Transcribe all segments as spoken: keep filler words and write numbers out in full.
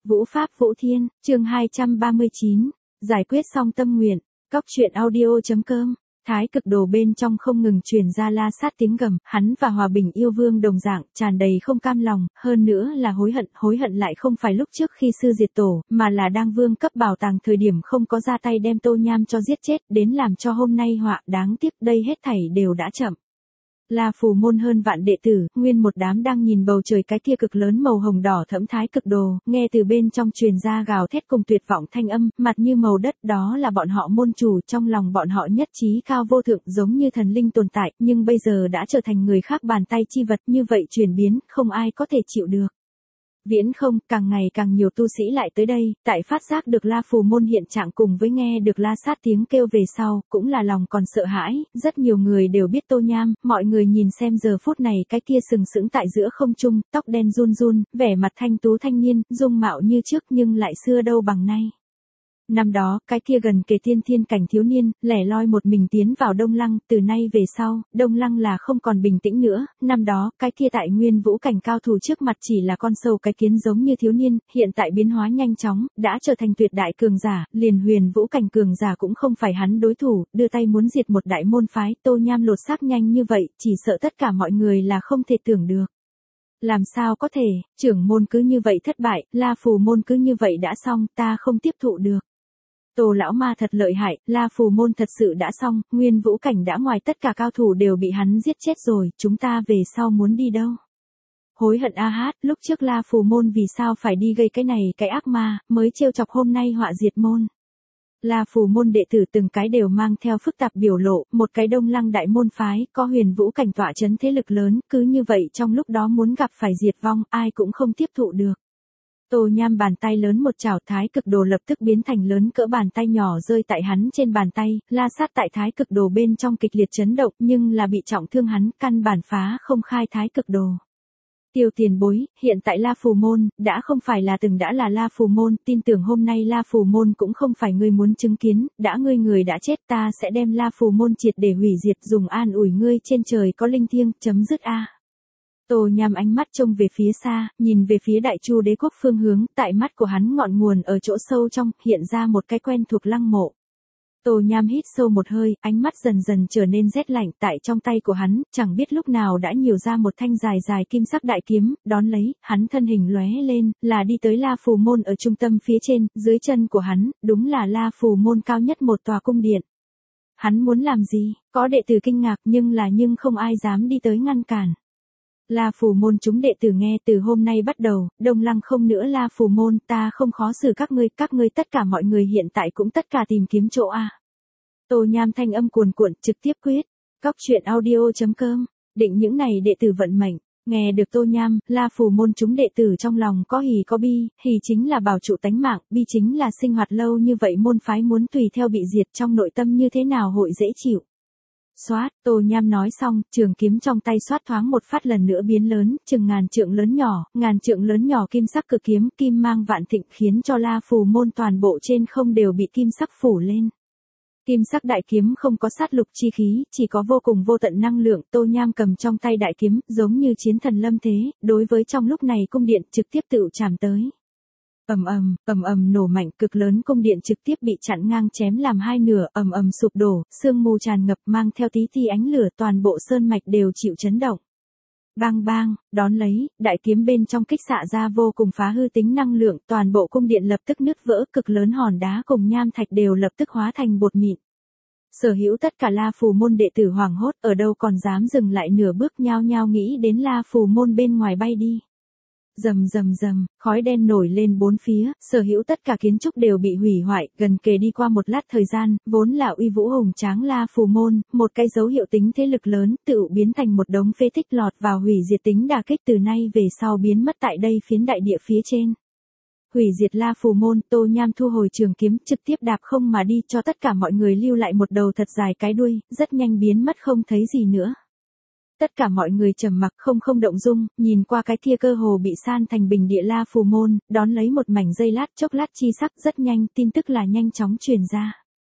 Vũ Pháp Vũ Thiên, chương hai trăm ba mươi chín, giải quyết xong tâm nguyện, cóc truyện audio.com. Thái cực đồ bên trong không ngừng truyền ra la sát tiếng gầm, hắn và Hòa Bình yêu vương đồng dạng, tràn đầy không cam lòng, hơn nữa là hối hận, hối hận lại không phải lúc trước khi sư diệt tổ, mà là đang vương cấp bảo tàng thời điểm không có ra tay đem Tô Nham cho giết chết, đến làm cho hôm nay họa, đáng tiếc đây hết thảy đều đã chậm. La Phù môn hơn vạn đệ tử, nguyên một đám đang nhìn bầu trời cái kia cực lớn màu hồng đỏ thẫm thái cực đồ, nghe từ bên trong truyền ra gào thét cùng tuyệt vọng thanh âm, mặt như màu đất, đó là bọn họ môn chủ, trong lòng bọn họ nhất trí cao vô thượng, giống như thần linh tồn tại, nhưng bây giờ đã trở thành người khác bàn tay chi vật, như vậy chuyển biến, không ai có thể chịu được. Viễn không, càng ngày càng nhiều tu sĩ lại tới đây, tại phát giác được La Phù môn hiện trạng cùng với nghe được la sát tiếng kêu về sau, cũng là lòng còn sợ hãi, rất nhiều người đều biết Tô Nham, mọi người nhìn xem giờ phút này cái kia sừng sững tại giữa không trung, tóc đen run run, vẻ mặt thanh tú thanh niên, dung mạo như trước nhưng lại xưa đâu bằng nay. Năm đó, cái kia gần kề tiên thiên cảnh thiếu niên, lẻ loi một mình tiến vào Đông Lăng, từ nay về sau, Đông Lăng là không còn bình tĩnh nữa, năm đó, cái kia tại nguyên vũ cảnh cao thủ trước mặt chỉ là con sâu cái kiến giống như thiếu niên, hiện tại biến hóa nhanh chóng, đã trở thành tuyệt đại cường giả, liền huyền vũ cảnh cường giả cũng không phải hắn đối thủ, đưa tay muốn diệt một đại môn phái, Tô Nham lột xác nhanh như vậy, chỉ sợ tất cả mọi người là không thể tưởng được. Làm sao có thể, trưởng môn cứ như vậy thất bại, La Phù môn cứ như vậy đã xong, ta không tiếp thụ được. Tô lão ma thật lợi hại, La Phù môn thật sự đã xong, nguyên vũ cảnh đã ngoài tất cả cao thủ đều bị hắn giết chết rồi, chúng ta về sau muốn đi đâu? Hối hận a hát, lúc trước La Phù môn vì sao phải đi gây cái này cái ác ma, mới trêu chọc hôm nay họa diệt môn. La Phù môn đệ tử từng cái đều mang theo phức tạp biểu lộ, một cái Đông Lăng đại môn phái, có huyền vũ cảnh tọa chấn thế lực lớn, cứ như vậy trong lúc đó muốn gặp phải diệt vong, ai cũng không tiếp thụ được. Tô Nham bàn tay lớn một chảo thái cực đồ lập tức biến thành lớn cỡ bàn tay nhỏ rơi tại hắn trên bàn tay, la sát tại thái cực đồ bên trong kịch liệt chấn động nhưng là bị trọng thương hắn, căn bản phá không khai thái cực đồ. Tiêu tiền bối, hiện tại La Phù môn, đã không phải là từng đã là La Phù môn, tin tưởng hôm nay La Phù môn cũng không phải ngươi muốn chứng kiến, đã ngươi người đã chết ta sẽ đem La Phù môn triệt để hủy diệt dùng an ủi ngươi trên trời có linh thiêng, chấm dứt a. Tô Nham ánh mắt trông về phía xa, nhìn về phía đại chu đế quốc phương hướng, tại mắt của hắn ngọn nguồn ở chỗ sâu trong, hiện ra một cái quen thuộc lăng mộ. Tô Nham hít sâu một hơi, ánh mắt dần dần trở nên rét lạnh, tại trong tay của hắn, chẳng biết lúc nào đã nhiều ra một thanh dài dài kim sắc đại kiếm, đón lấy, hắn thân hình lóe lên, là đi tới La Phù môn ở trung tâm phía trên, dưới chân của hắn, đúng là La Phù môn cao nhất một tòa cung điện. Hắn muốn làm gì, có đệ tử kinh ngạc nhưng là nhưng không ai dám đi tới ngăn cản. La Phù môn chúng đệ tử nghe từ hôm nay bắt đầu, Đông Lăng không nữa La Phù môn, ta không khó xử các ngươi, các ngươi tất cả mọi người hiện tại cũng tất cả tìm kiếm chỗ a. Tô Nham thanh âm cuồn cuộn, trực tiếp quyết, cóc truyện audio.com, định những này đệ tử vận mệnh, nghe được Tô Nham, La Phù môn chúng đệ tử trong lòng có hỉ có bi, hỉ chính là bảo trụ tánh mạng, bi chính là sinh hoạt lâu như vậy môn phái muốn tùy theo bị diệt trong nội tâm như thế nào hội dễ chịu. Xoát, Tô Nham nói xong, trường kiếm trong tay xoát thoáng một phát lần nữa biến lớn, chừng ngàn trượng lớn nhỏ, ngàn trượng lớn nhỏ kim sắc cực kiếm, kim mang vạn thịnh khiến cho La Phù môn toàn bộ trên không đều bị kim sắc phủ lên. Kim sắc đại kiếm không có sát lục chi khí, chỉ có vô cùng vô tận năng lượng, Tô Nham cầm trong tay đại kiếm, giống như chiến thần lâm thế, đối với trong lúc này cung điện trực tiếp tự chạm tới. Ầm ầm, ầm ầm nổ mạnh, cực lớn cung điện trực tiếp bị chặn ngang chém làm hai nửa, ầm ầm sụp đổ, sương mù tràn ngập mang theo tí ti ánh lửa, toàn bộ sơn mạch đều chịu chấn động. Bang bang, đón lấy, đại kiếm bên trong kích xạ ra vô cùng phá hư tính năng lượng, toàn bộ cung điện lập tức nứt vỡ, cực lớn hòn đá cùng nham thạch đều lập tức hóa thành bột mịn. Sở hữu tất cả La Phù môn đệ tử hoảng hốt, ở đâu còn dám dừng lại nửa bước, nhao nhao nghĩ đến La Phù môn bên ngoài bay đi. Rầm rầm rầm, khói đen nổi lên bốn phía, sở hữu tất cả kiến trúc đều bị hủy hoại, gần kề đi qua một lát thời gian, vốn là uy vũ hùng tráng La Phù môn, một cái dấu hiệu tính thế lực lớn, tự biến thành một đống phế tích lọt vào hủy diệt tính đả kích từ nay về sau biến mất tại đây phiến đại địa phía trên. Hủy diệt La Phù môn, Tô Nham thu hồi trường kiếm, trực tiếp đạp không mà đi cho tất cả mọi người lưu lại một đầu thật dài cái đuôi, rất nhanh biến mất không thấy gì nữa. Tất cả mọi người trầm mặc không không động dung, nhìn qua cái kia cơ hồ bị san thành bình địa La Phù môn, đón lấy một mảnh giây lát chốc lát chi sắc rất nhanh, tin tức là nhanh chóng truyền ra.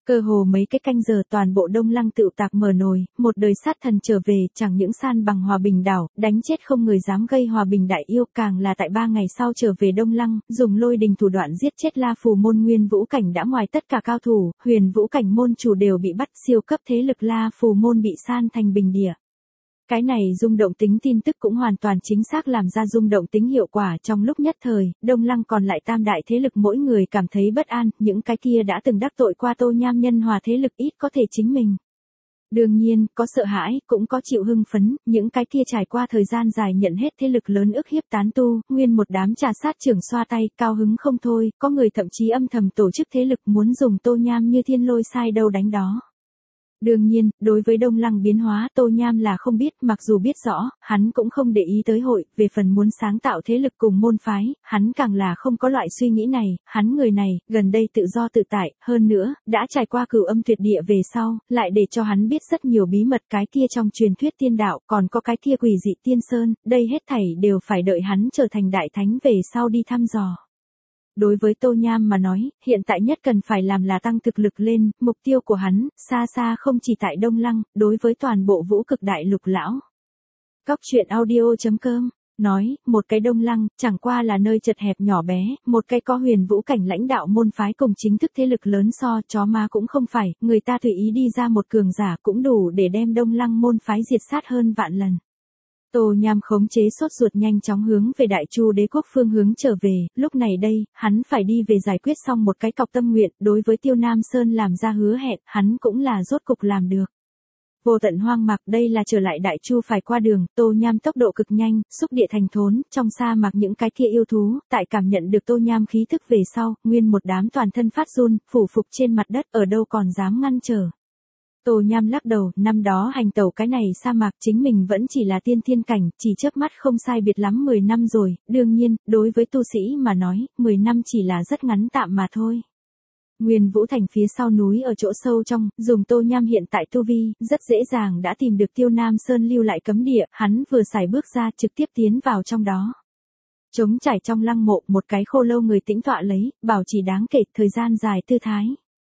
Cơ hồ mấy cái canh giờ toàn bộ Đông Lăng tựu tạc mở nồi, một đời sát thần trở về, chẳng những san bằng Hòa Bình đảo, đánh chết không người dám gây Hòa Bình đại yêu, càng là tại ba ngày sau trở về Đông Lăng, dùng lôi đình thủ đoạn giết chết La Phù môn Nguyên Vũ Cảnh đã ngoài tất cả cao thủ, Huyền Vũ Cảnh môn chủ đều bị bắt, siêu cấp thế lực La Phù môn bị san thành bình địa. Cái này rung động tính tin tức cũng hoàn toàn chính xác làm ra rung động tính hiệu quả trong lúc nhất thời, Đông Lăng còn lại tam đại thế lực mỗi người cảm thấy bất an, những cái kia đã từng đắc tội qua Tô Nham nhân hòa thế lực ít có thể chính mình. Đương nhiên, có sợ hãi, cũng có chịu hưng phấn, những cái kia trải qua thời gian dài nhận hết thế lực lớn ức hiếp tán tu, nguyên một đám trà sát trưởng xoa tay, cao hứng không thôi, có người thậm chí âm thầm tổ chức thế lực muốn dùng Tô Nham như thiên lôi sai đâu đánh đó. Đương nhiên, đối với Đông Lăng biến hóa Tô Nham là không biết, mặc dù biết rõ, hắn cũng không để ý tới hội, về phần muốn sáng tạo thế lực cùng môn phái, hắn càng là không có loại suy nghĩ này, hắn người này, gần đây tự do tự tại, hơn nữa, đã trải qua cửu âm tuyệt địa về sau, lại để cho hắn biết rất nhiều bí mật cái kia trong truyền thuyết tiên đạo, còn có cái kia quỷ dị tiên sơn, đây hết thảy đều phải đợi hắn trở thành đại thánh về sau đi thăm dò. Đối với Tô Nham mà nói, hiện tại nhất cần phải làm là tăng thực lực lên, mục tiêu của hắn, xa xa không chỉ tại Đông Lăng, đối với toàn bộ vũ cực đại lục lão. Góc truyện audio chấm com nói, một cái Đông Lăng, chẳng qua là nơi chật hẹp nhỏ bé, một cái có Huyền Vũ Cảnh lãnh đạo môn phái cùng chính thức thế lực lớn so, chó ma cũng không phải, người ta tùy ý đi ra một cường giả cũng đủ để đem Đông Lăng môn phái diệt sát hơn vạn lần. Tô Nham khống chế sốt ruột nhanh chóng hướng về Đại Chu đế quốc phương hướng trở về, lúc này đây, hắn phải đi về giải quyết xong một cái cọc tâm nguyện, đối với Tiêu Nam Sơn làm ra hứa hẹn, hắn cũng là rốt cục làm được. Vô tận hoang mạc, đây là trở lại Đại Chu phải qua đường, Tô Nham tốc độ cực nhanh, xúc địa thành thốn, trong sa mạc những cái kia yêu thú, tại cảm nhận được Tô Nham khí thức về sau, nguyên một đám toàn thân phát run, phủ phục trên mặt đất, ở đâu còn dám ngăn trở. Tô Nham lắc đầu, năm đó hành tẩu cái này sa mạc chính mình vẫn chỉ là tiên thiên cảnh, chỉ chớp mắt không sai biệt lắm mười năm rồi, đương nhiên, đối với tu sĩ mà nói, mười năm chỉ là rất ngắn tạm mà thôi. Nguyên Vũ Thành phía sau núi ở chỗ sâu trong, dùng Tô Nham hiện tại tu vi, rất dễ dàng đã tìm được Tiêu Nam Sơn lưu lại cấm địa, hắn vừa xài bước ra trực tiếp tiến vào trong đó. Trống trải trong lăng mộ, một cái khô lâu người tĩnh tọa lấy, bảo trì đáng kể, thời gian dài tư thái.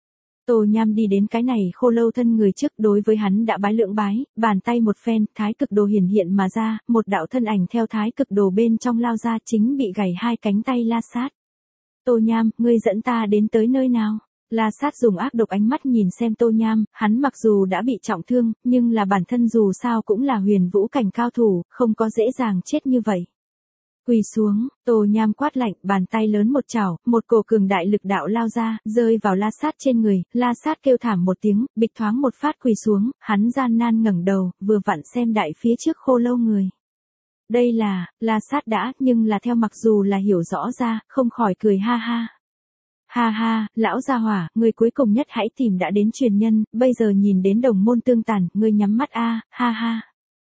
Tô Nham đi đến cái này khô lâu thân người trước, đối với hắn đã bái lượng bái, bàn tay một phen, thái cực đồ hiển hiện mà ra, một đạo thân ảnh theo thái cực đồ bên trong lao ra, chính bị gãy hai cánh tay La Sát. Tô Nham, ngươi dẫn ta đến tới nơi nào? La Sát dùng ác độc ánh mắt nhìn xem Tô Nham, hắn mặc dù đã bị trọng thương, nhưng là bản thân dù sao cũng là Huyền Vũ Cảnh cao thủ, không có dễ dàng chết như vậy. Quỳ xuống, Tô Nham quát lạnh, bàn tay lớn một chảo, một cổ cường đại lực đạo lao ra, rơi vào La Sát trên người, La Sát kêu thảm một tiếng, bịch thoáng một phát quỳ xuống, hắn gian nan ngẩng đầu, vừa vặn xem đại phía trước khô lâu người. Đây là, La Sát đã, nhưng là theo mặc dù là hiểu rõ ra, không khỏi cười ha ha. Ha ha, lão gia hỏa, ngươi cuối cùng nhất hãy tìm đã đến truyền nhân, bây giờ nhìn đến đồng môn tương tàn, ngươi nhắm mắt a, ha ha.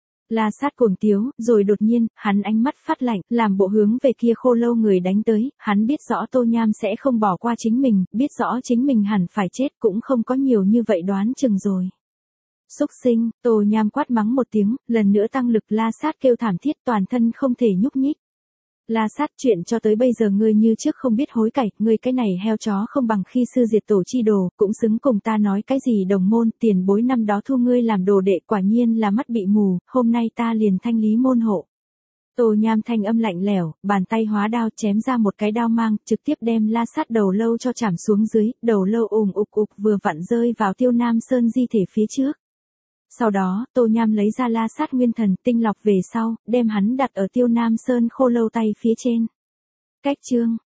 La Sát cuồng tiếu, rồi đột nhiên, hắn ánh mắt phát lạnh, làm bộ hướng về kia khô lâu người đánh tới, hắn biết rõ Tô Nham sẽ không bỏ qua chính mình, biết rõ chính mình hẳn phải chết, cũng không có nhiều như vậy đoán chừng rồi. Xúc sinh, Tô Nham quát mắng một tiếng, lần nữa tăng lực, La Sát kêu thảm thiết, toàn thân không thể nhúc nhích. La Sát, chuyện cho tới bây giờ ngươi như trước không biết hối cải, ngươi cái này heo chó không bằng khi xưa diệt tổ chi đồ, cũng xứng cùng ta nói cái gì đồng môn, tiền bối năm đó thu ngươi làm đồ đệ, quả nhiên là mắt bị mù, hôm nay ta liền thanh lý môn hộ. Tô Nham thanh âm lạnh lẽo, bàn tay hóa đao chém ra một cái đao mang, trực tiếp đem La Sát đầu lâu cho chạm xuống dưới, đầu lâu ùng ục ục vừa vặn rơi vào Tiêu Nam Sơn di thể phía trước. Sau đó, Tô Nham lấy ra La Sát nguyên thần, tinh lọc về sau, đem hắn đặt ở Tiêu Nam Sơn khô lâu tay phía trên. Cách chương,